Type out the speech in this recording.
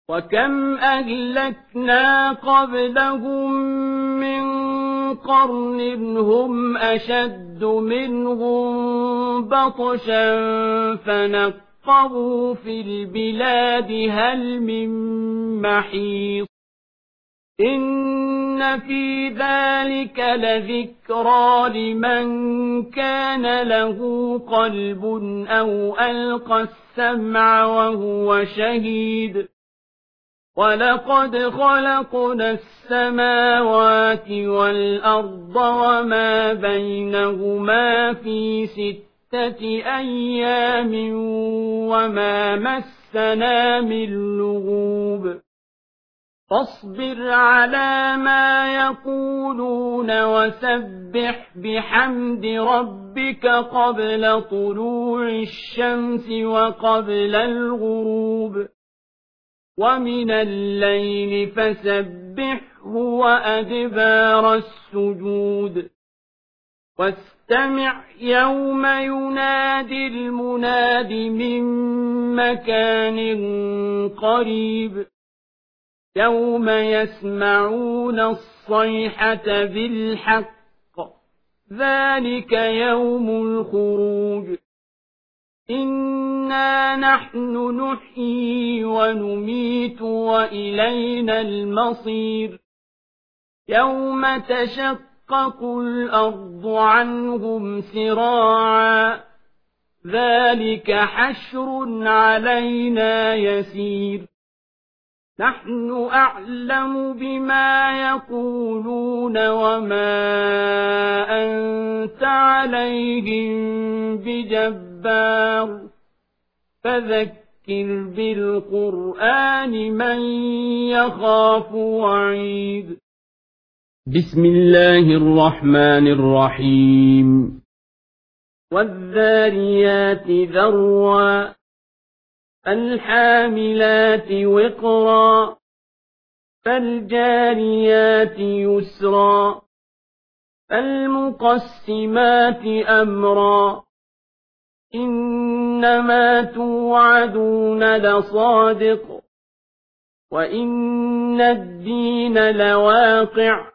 وكم أهلكنا قبلهم من قرن هم أشد منهم بطشا فنقبوا في البلاد هل من محيص إن في ذلك لذكرى لمن كان له قلب أو ألقى السمع وهو شهيد ولقد خلقنا السماوات والأرض وما بينهما في 6 أيام وما مسنا من لغوب فاصبر على ما يقولون وسبح بحمد ربك قبل طلوع الشمس وقبل الغروب ومن الليل فسبحه وأدبار السجود واستمع يوم ينادي المناد من مكان قريب يوم يسمعون الصيحة بالحق ذلك يوم الخروج إنا نحن نحيي ونميت وإلينا المصير يوم تشقق الأرض عنهم سراعا ذلك حشر علينا يسير نحن أعلم بما يقولون وما أنت عليهم بجبار فذكر بالقرآن من يخاف وعيد بسم الله الرحمن الرحيم والذاريات ذروا فالحاملات وقرا فالجاريات يسرا فالمقسمات أمرا إنما توعدون لصادق وإن الدين لواقع